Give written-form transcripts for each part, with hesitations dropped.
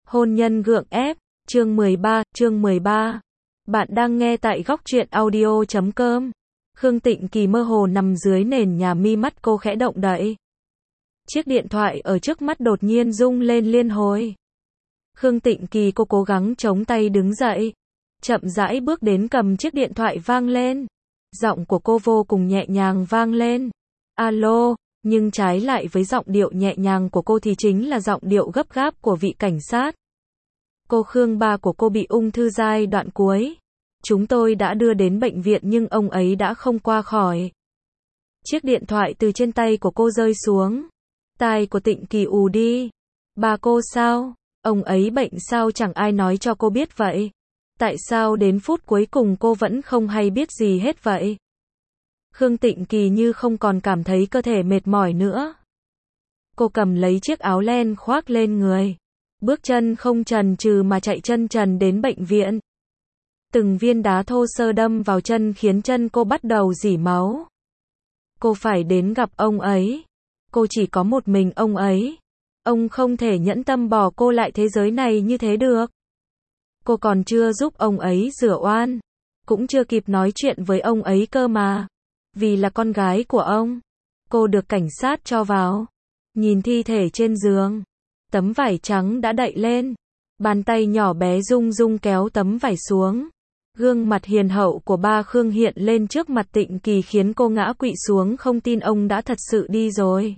Hôn nhân gượng ép, chương 13. Bạn đang nghe tại góc truyện audio.com. Khương Tịnh Kỳ mơ hồ nằm dưới nền nhà, mi mắt cô khẽ động đậy. Chiếc điện thoại ở trước mắt đột nhiên rung lên liên hồi. Khương Tịnh Kỳ cô cố gắng chống tay đứng dậy, chậm rãi bước đến cầm chiếc điện thoại vang lên. Giọng của cô vô cùng nhẹ nhàng vang lên. Alo, nhưng trái lại với giọng điệu nhẹ nhàng của cô thì chính là giọng điệu gấp gáp của vị cảnh sát. Cô Khương, ba của cô bị ung thư giai đoạn cuối. Chúng tôi đã đưa đến bệnh viện nhưng ông ấy đã không qua khỏi. Chiếc điện thoại từ trên tay của cô rơi xuống. Tai của Tịnh Kỳ ù đi. Ba cô sao? Ông ấy bệnh sao chẳng ai nói cho cô biết vậy? Tại sao đến phút cuối cùng cô vẫn không hay biết gì hết vậy? Khương Tịnh Kỳ như không còn cảm thấy cơ thể mệt mỏi nữa. Cô cầm lấy chiếc áo len khoác lên người. Bước chân không chần chừ mà chạy chân trần đến bệnh viện. Từng viên đá thô sơ đâm vào chân khiến chân cô bắt đầu rỉ máu. Cô phải đến gặp ông ấy. Cô chỉ có một mình ông ấy. Ông không thể nhẫn tâm bỏ cô lại thế giới này như thế được. Cô còn chưa giúp ông ấy rửa oan. Cũng chưa kịp nói chuyện với ông ấy cơ mà. Vì là con gái của ông. Cô được cảnh sát cho vào. Nhìn thi thể trên giường. Tấm vải trắng đã đậy lên. Bàn tay nhỏ bé rung rung kéo tấm vải xuống. Gương mặt hiền hậu của ba Khương hiện lên trước mặt Tịnh Kỳ khiến cô ngã quỵ xuống, không tin ông đã thật sự đi rồi.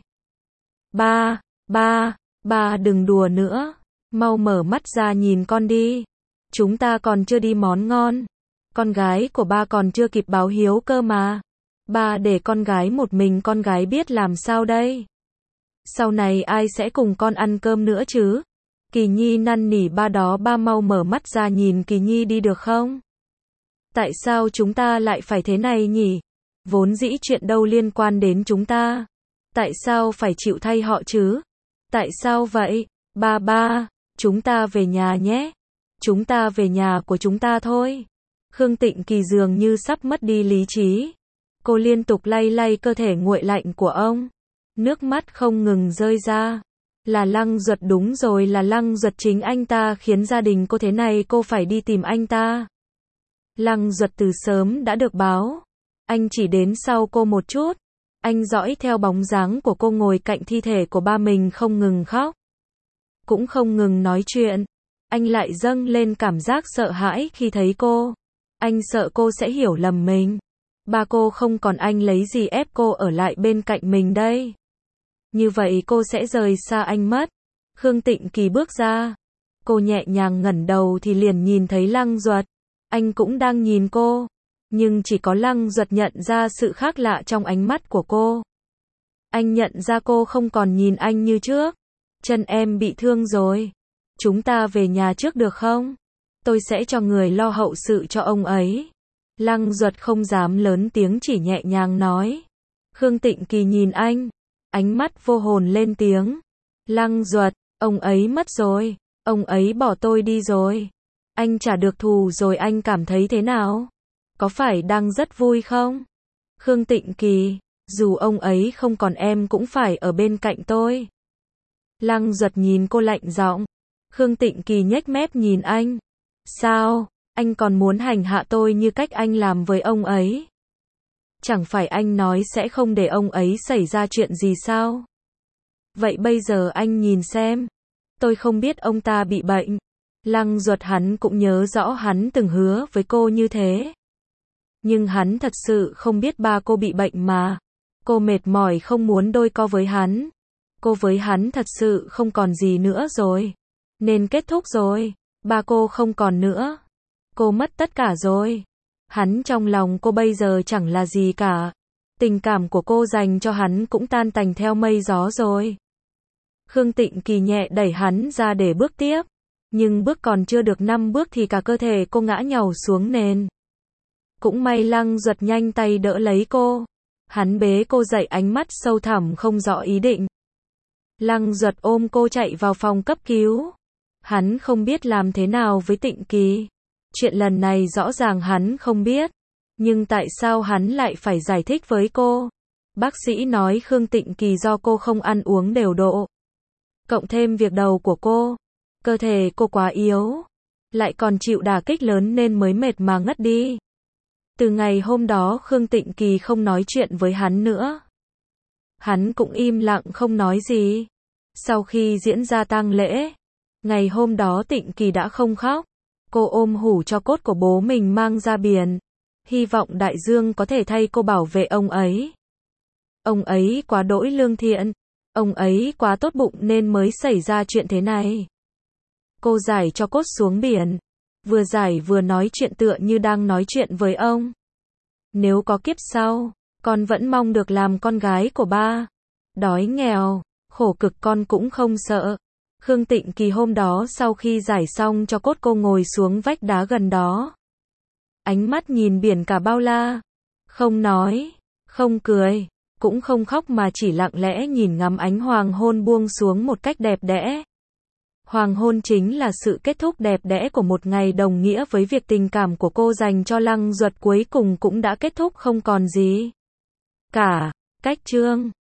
Ba đừng đùa nữa. Mau mở mắt ra nhìn con đi. Chúng ta còn chưa đi món ngon. Con gái của ba còn chưa kịp báo hiếu cơ mà. Ba để con gái một mình, con gái biết làm sao đây? Sau này ai sẽ cùng con ăn cơm nữa chứ? Kỳ Nhi năn nỉ ba đó, ba mau mở mắt ra nhìn Kỳ Nhi đi được không? Tại sao chúng ta lại phải thế này nhỉ? Vốn dĩ chuyện đâu liên quan đến chúng ta. Tại sao phải chịu thay họ chứ? Tại sao vậy? Ba, chúng ta về nhà nhé. Chúng ta về nhà của chúng ta thôi. Khương Tịnh Kỳ dường như sắp mất đi lý trí. Cô liên tục lay lay cơ thể nguội lạnh của ông. Nước mắt không ngừng rơi ra. Là Lăng Duật, đúng rồi, là Lăng Duật, chính anh ta khiến gia đình cô thế này, cô phải đi tìm anh ta. Lăng Duật từ sớm đã được báo. Anh chỉ đến sau cô một chút. Anh dõi theo bóng dáng của cô ngồi cạnh thi thể của ba mình, không ngừng khóc. Cũng không ngừng nói chuyện. Anh lại dâng lên cảm giác sợ hãi khi thấy cô. Anh sợ cô sẽ hiểu lầm mình. Ba cô không còn, anh lấy gì ép cô ở lại bên cạnh mình đây? Như vậy cô sẽ rời xa anh mất. Khương Tịnh Kỳ bước ra. Cô nhẹ nhàng ngẩng đầu thì liền nhìn thấy Lăng Duật. Anh cũng đang nhìn cô. Nhưng chỉ có Lăng Duật nhận ra sự khác lạ trong ánh mắt của cô. Anh nhận ra cô không còn nhìn anh như trước. Chân em bị thương rồi. Chúng ta về nhà trước được không? Tôi sẽ cho người lo hậu sự cho ông ấy. Lăng Duật không dám lớn tiếng, chỉ nhẹ nhàng nói. Khương Tịnh Kỳ nhìn anh. Ánh mắt vô hồn lên tiếng. Lăng Duật, ông ấy mất rồi. Ông ấy bỏ tôi đi rồi. Anh trả được thù rồi, anh cảm thấy thế nào? Có phải đang rất vui không? Khương Tịnh Kỳ, dù ông ấy không còn em cũng phải ở bên cạnh tôi. Lăng Duật nhìn cô lạnh giọng. Khương Tịnh Kỳ nhếch mép nhìn anh. Sao? Anh còn muốn hành hạ tôi như cách anh làm với ông ấy? Chẳng phải anh nói sẽ không để ông ấy xảy ra chuyện gì sao? Vậy bây giờ anh nhìn xem. Tôi không biết ông ta bị bệnh. Lăng Duật hắn cũng nhớ rõ hắn từng hứa với cô như thế. Nhưng hắn thật sự không biết ba cô bị bệnh mà. Cô mệt mỏi không muốn đôi co với hắn. Cô với hắn thật sự không còn gì nữa rồi. Nên kết thúc rồi. Ba cô không còn nữa. Cô mất tất cả rồi. Hắn trong lòng cô bây giờ chẳng là gì cả. Tình cảm của cô dành cho hắn cũng tan tành theo mây gió rồi. Khương Tịnh Kỳ nhẹ đẩy hắn ra để bước tiếp. Nhưng bước còn chưa được 5 bước thì cả cơ thể cô ngã nhào xuống nền. Cũng may Lăng Duật nhanh tay đỡ lấy cô. Hắn bế cô dậy, ánh mắt sâu thẳm không rõ ý định. Lăng Duật ôm cô chạy vào phòng cấp cứu. Hắn không biết làm thế nào với Tịnh Kỳ. Chuyện lần này rõ ràng hắn không biết. Nhưng tại sao hắn lại phải giải thích với cô? Bác sĩ nói Khương Tịnh Kỳ do cô không ăn uống đều độ. Cộng thêm việc đầu của cô. Cơ thể cô quá yếu, lại còn chịu đả kích lớn nên mới mệt mà ngất đi. Từ ngày hôm đó Khương Tịnh Kỳ không nói chuyện với hắn nữa. Hắn cũng im lặng không nói gì. Sau khi diễn ra tang lễ, ngày hôm đó Tịnh Kỳ đã không khóc. Cô ôm hủ tro cốt của bố mình mang ra biển. Hy vọng đại dương có thể thay cô bảo vệ ông ấy. Ông ấy quá đỗi lương thiện. Ông ấy quá tốt bụng nên mới xảy ra chuyện thế này. Cô giải tro cốt xuống biển. Vừa giải vừa nói chuyện tựa như đang nói chuyện với ông. Nếu có kiếp sau, con vẫn mong được làm con gái của ba. Đói nghèo, khổ cực con cũng không sợ. Khương Tịnh Kỳ hôm đó sau khi giải xong tro cốt cô ngồi xuống vách đá gần đó. Ánh mắt nhìn biển cả bao la. Không nói, không cười, cũng không khóc mà chỉ lặng lẽ nhìn ngắm ánh hoàng hôn buông xuống một cách đẹp đẽ. Hoàng hôn chính là sự kết thúc đẹp đẽ của một ngày đồng nghĩa với việc tình cảm của cô dành cho Lăng Duật cuối cùng cũng đã kết thúc không còn gì cả. Cách chương